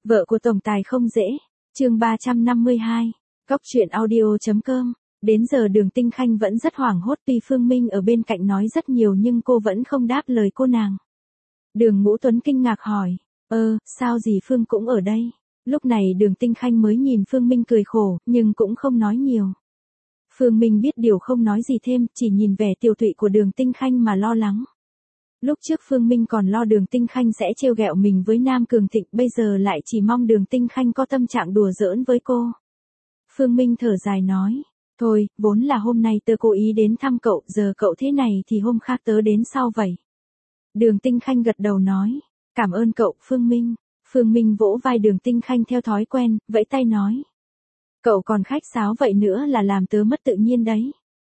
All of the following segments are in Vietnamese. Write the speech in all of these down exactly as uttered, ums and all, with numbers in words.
Vợ của tổng tài không dễ. Chương ba trăm năm mươi hai. Cóc truyện audio.com. Đến giờ Đường Tinh Khanh vẫn rất hoảng hốt, tuy Phương Minh ở bên cạnh nói rất nhiều nhưng cô vẫn không đáp lời cô nàng. Đường Ngũ Tuấn kinh ngạc hỏi, ơ, sao dì Phương cũng ở đây? Lúc này Đường Tinh Khanh mới nhìn Phương Minh cười khổ, nhưng cũng không nói nhiều. Phương Minh biết điều không nói gì thêm, chỉ nhìn vẻ tiều tụy của Đường Tinh Khanh mà lo lắng. Lúc trước Phương Minh còn lo Đường Tinh Khanh sẽ trêu ghẹo mình với Nam Cường Thịnh, bây giờ lại chỉ mong Đường Tinh Khanh có tâm trạng đùa giỡn với cô. Phương Minh thở dài nói, thôi, vốn là hôm nay tớ cố ý đến thăm cậu, giờ cậu thế này thì hôm khác tớ đến sau vậy. Đường Tinh Khanh gật đầu nói, cảm ơn cậu, Phương Minh. Phương Minh vỗ vai Đường Tinh Khanh theo thói quen, vẫy tay nói. Cậu còn khách sáo vậy nữa là làm tớ mất tự nhiên đấy.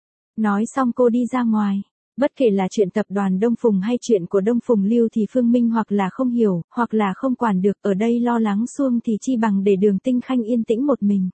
Nói xong cô đi ra ngoài. Bất kể là chuyện tập đoàn Đông Phùng hay chuyện của Đông Phùng Lưu thì Phương Minh hoặc là không hiểu, hoặc là không quản được, ở đây lo lắng suông thì chi bằng để Đường Tinh Khanh yên tĩnh một mình.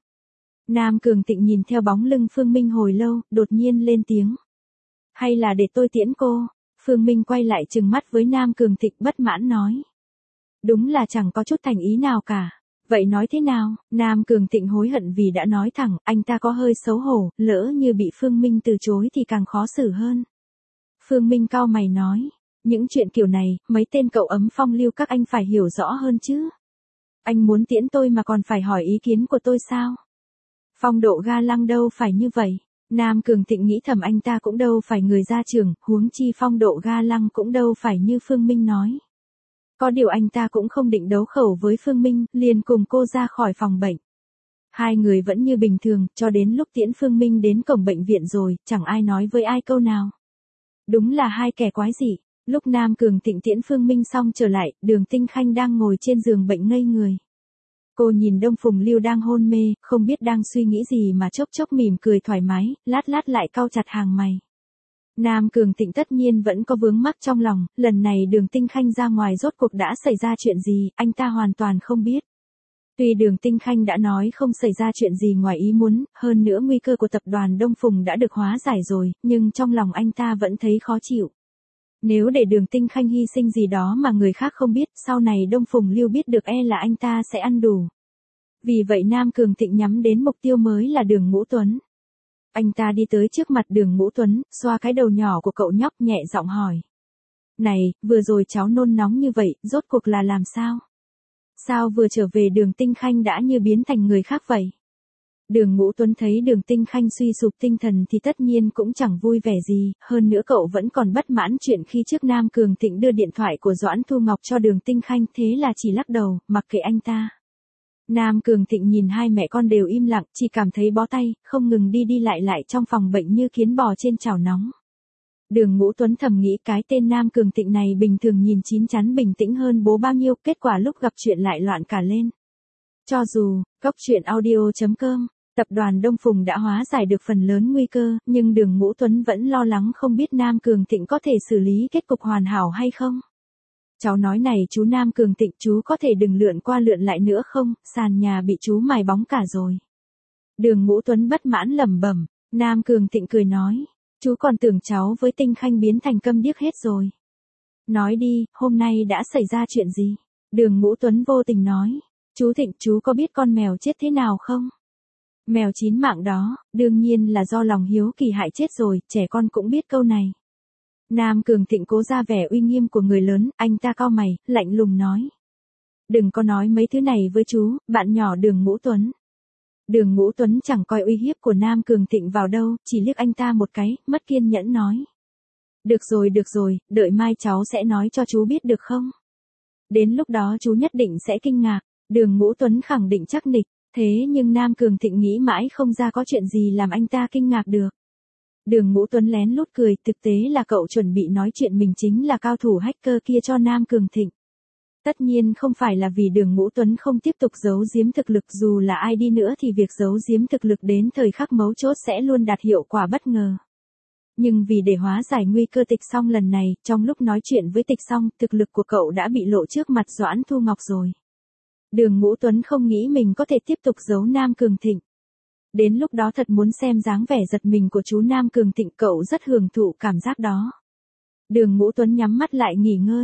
Nam Cường Thịnh nhìn theo bóng lưng Phương Minh hồi lâu, đột nhiên lên tiếng. Hay là để tôi tiễn cô? Phương Minh quay lại trừng mắt với Nam Cường Thịnh bất mãn nói. Đúng là chẳng có chút thành ý nào cả. Vậy nói thế nào? Nam Cường Thịnh hối hận vì đã nói thẳng, anh ta có hơi xấu hổ, lỡ như bị Phương Minh từ chối thì càng khó xử hơn. Phương Minh cau mày nói, những chuyện kiểu này, mấy tên cậu ấm phong lưu các anh phải hiểu rõ hơn chứ. Anh muốn tiễn tôi mà còn phải hỏi ý kiến của tôi sao? Phong Độ ga lăng đâu phải như vậy. Nam Cường Thịnh nghĩ thầm anh ta cũng đâu phải người gia trưởng, huống chi Phong Độ ga lăng cũng đâu phải như Phương Minh nói. Có điều anh ta cũng không định đấu khẩu với Phương Minh, liền cùng cô ra khỏi phòng bệnh. Hai người vẫn như bình thường, cho đến lúc tiễn Phương Minh đến cổng bệnh viện rồi, chẳng ai nói với ai câu nào. Đúng là hai kẻ quái dị. Lúc Nam Cường Thịnh tiễn Phương Minh xong trở lại, Đường Tinh Khanh đang ngồi trên giường bệnh ngây người. Cô nhìn Đông Phùng Lưu đang hôn mê, không biết đang suy nghĩ gì mà chốc chốc mỉm cười thoải mái, lát lát lại cau chặt hàng mày. Nam Cường Thịnh tất nhiên vẫn có vướng mắc trong lòng, lần này Đường Tinh Khanh ra ngoài rốt cuộc đã xảy ra chuyện gì, anh ta hoàn toàn không biết. Tuy Đường Tinh Khanh đã nói không xảy ra chuyện gì ngoài ý muốn, hơn nữa nguy cơ của tập đoàn Đông Phùng đã được hóa giải rồi, nhưng trong lòng anh ta vẫn thấy khó chịu. Nếu để Đường Tinh Khanh hy sinh gì đó mà người khác không biết, sau này Đông Phùng Lưu biết được e là anh ta sẽ ăn đủ. Vì vậy Nam Cường Thịnh nhắm đến mục tiêu mới là Đường Ngũ Tuấn. Anh ta đi tới trước mặt Đường Ngũ Tuấn, xoa cái đầu nhỏ của cậu nhóc nhẹ giọng hỏi. Này, vừa rồi cháu nôn nóng như vậy, rốt cuộc là làm sao? Sao vừa trở về Đường Tinh Khanh đã như biến thành người khác vậy? Đường Ngũ Tuấn thấy Đường Tinh Khanh suy sụp tinh thần thì tất nhiên cũng chẳng vui vẻ gì, hơn nữa cậu vẫn còn bất mãn chuyện khi trước Nam Cường Thịnh đưa điện thoại của Doãn Thu Ngọc cho Đường Tinh Khanh, thế là chỉ lắc đầu, mặc kệ anh ta. Nam Cường Thịnh nhìn hai mẹ con đều im lặng, chỉ cảm thấy bó tay, không ngừng đi đi lại lại trong phòng bệnh như kiến bò trên chảo nóng. Đường Ngũ Tuấn thầm nghĩ cái tên Nam Cường Thịnh này bình thường nhìn chín chắn bình tĩnh hơn bố bao nhiêu, kết quả lúc gặp chuyện lại loạn cả lên. Cho dù, cóc truyện audio.com, tập đoàn Đông Phùng đã hóa giải được phần lớn nguy cơ, nhưng Đường Ngũ Tuấn vẫn lo lắng không biết Nam Cường Thịnh có thể xử lý kết cục hoàn hảo hay không. Cháu nói này chú Nam Cường Thịnh, chú có thể đừng lượn qua lượn lại nữa không, sàn nhà bị chú mài bóng cả rồi. Đường Ngũ Tuấn bất mãn lẩm bẩm. Nam Cường Thịnh cười nói, chú còn tưởng cháu với Tinh Khanh biến thành câm điếc hết rồi. Nói đi, hôm nay đã xảy ra chuyện gì? Đường Ngũ Tuấn vô tình nói, chú Thịnh, chú có biết con mèo chết thế nào không? Mèo chín mạng đó, đương nhiên là do lòng hiếu kỳ hại chết rồi, trẻ con cũng biết câu này. Nam Cường Thịnh cố ra vẻ uy nghiêm của người lớn, anh ta cau mày, lạnh lùng nói. Đừng có nói mấy thứ này với chú, bạn nhỏ Đường Ngũ Tuấn. Đường Ngũ Tuấn chẳng coi uy hiếp của Nam Cường Thịnh vào đâu, chỉ liếc anh ta một cái, mất kiên nhẫn nói. Được rồi được rồi, đợi mai cháu sẽ nói cho chú biết được không? Đến lúc đó chú nhất định sẽ kinh ngạc. Đường Ngũ Tuấn khẳng định chắc nịch, thế nhưng Nam Cường Thịnh nghĩ mãi không ra có chuyện gì làm anh ta kinh ngạc được. Đường Ngũ Tuấn lén lút cười, thực tế là cậu chuẩn bị nói chuyện mình chính là cao thủ hacker kia cho Nam Cường Thịnh. Tất nhiên không phải là vì Đường Ngũ Tuấn không tiếp tục giấu giếm thực lực, dù là ai đi nữa thì việc giấu giếm thực lực đến thời khắc mấu chốt sẽ luôn đạt hiệu quả bất ngờ. Nhưng vì để hóa giải nguy cơ Tịch Song lần này, trong lúc nói chuyện với Tịch Song, thực lực của cậu đã bị lộ trước mặt Doãn Thu Ngọc rồi. Đường Ngũ Tuấn không nghĩ mình có thể tiếp tục giấu Nam Cường Thịnh. Đến lúc đó thật muốn xem dáng vẻ giật mình của chú Nam Cường Thịnh, cậu rất hưởng thụ cảm giác đó. Đường Ngũ Tuấn nhắm mắt lại nghỉ ngơi.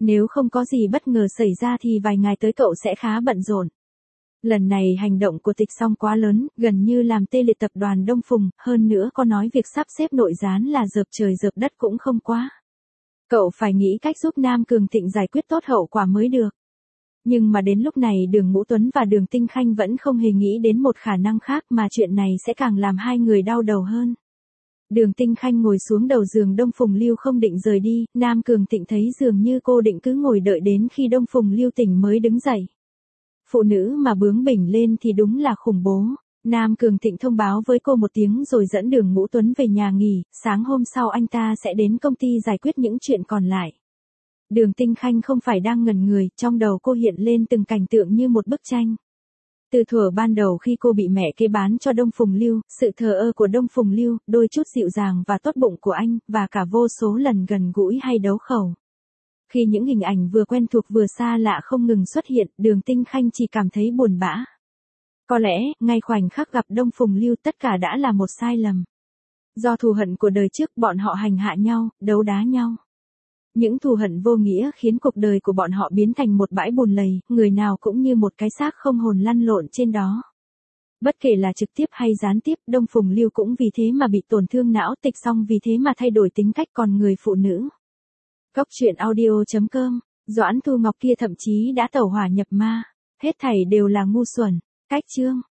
Nếu không có gì bất ngờ xảy ra thì vài ngày tới cậu sẽ khá bận rộn. Lần này hành động của Tịch Song quá lớn, gần như làm tê liệt tập đoàn Đông Phùng, hơn nữa có nói việc sắp xếp nội gián là dợp trời dợp đất cũng không quá. Cậu phải nghĩ cách giúp Nam Cường Thịnh giải quyết tốt hậu quả mới được. Nhưng mà đến lúc này Đường Ngũ Tuấn và Đường Tinh Khanh vẫn không hề nghĩ đến một khả năng khác mà chuyện này sẽ càng làm hai người đau đầu hơn. Đường Tinh Khanh ngồi xuống đầu giường Đông Phùng Lưu không định rời đi, Nam Cường Thịnh thấy dường như cô định cứ ngồi đợi đến khi Đông Phùng Lưu tỉnh mới đứng dậy. Phụ nữ mà bướng bỉnh lên thì đúng là khủng bố. Nam Cường Thịnh thông báo với cô một tiếng rồi dẫn Đường Ngũ Tuấn về nhà nghỉ, sáng hôm sau anh ta sẽ đến công ty giải quyết những chuyện còn lại. Đường Tinh Khanh không phải đang ngẩn người, trong đầu cô hiện lên từng cảnh tượng như một bức tranh. Từ thuở ban đầu khi cô bị mẹ kế bán cho Đông Phùng Lưu, sự thờ ơ của Đông Phùng Lưu, đôi chút dịu dàng và tốt bụng của anh, và cả vô số lần gần gũi hay đấu khẩu. Khi những hình ảnh vừa quen thuộc vừa xa lạ không ngừng xuất hiện, Đường Tinh Khanh chỉ cảm thấy buồn bã. Có lẽ, ngay khoảnh khắc gặp Đông Phùng Lưu tất cả đã là một sai lầm. Do thù hận của đời trước bọn họ hành hạ nhau, đấu đá nhau. Những thù hận vô nghĩa khiến cuộc đời của bọn họ biến thành một bãi bùn lầy, người nào cũng như một cái xác không hồn lăn lộn trên đó. Bất kể là trực tiếp hay gián tiếp, Đông Phùng Lưu cũng vì thế mà bị tổn thương não, Tịch Song vì thế mà thay đổi tính cách còn người phụ nữ. Cốc truyện audio chấm com, Doãn Thu Ngọc kia thậm chí đã tẩu hỏa nhập ma, hết thảy đều là ngu xuẩn. Cách chương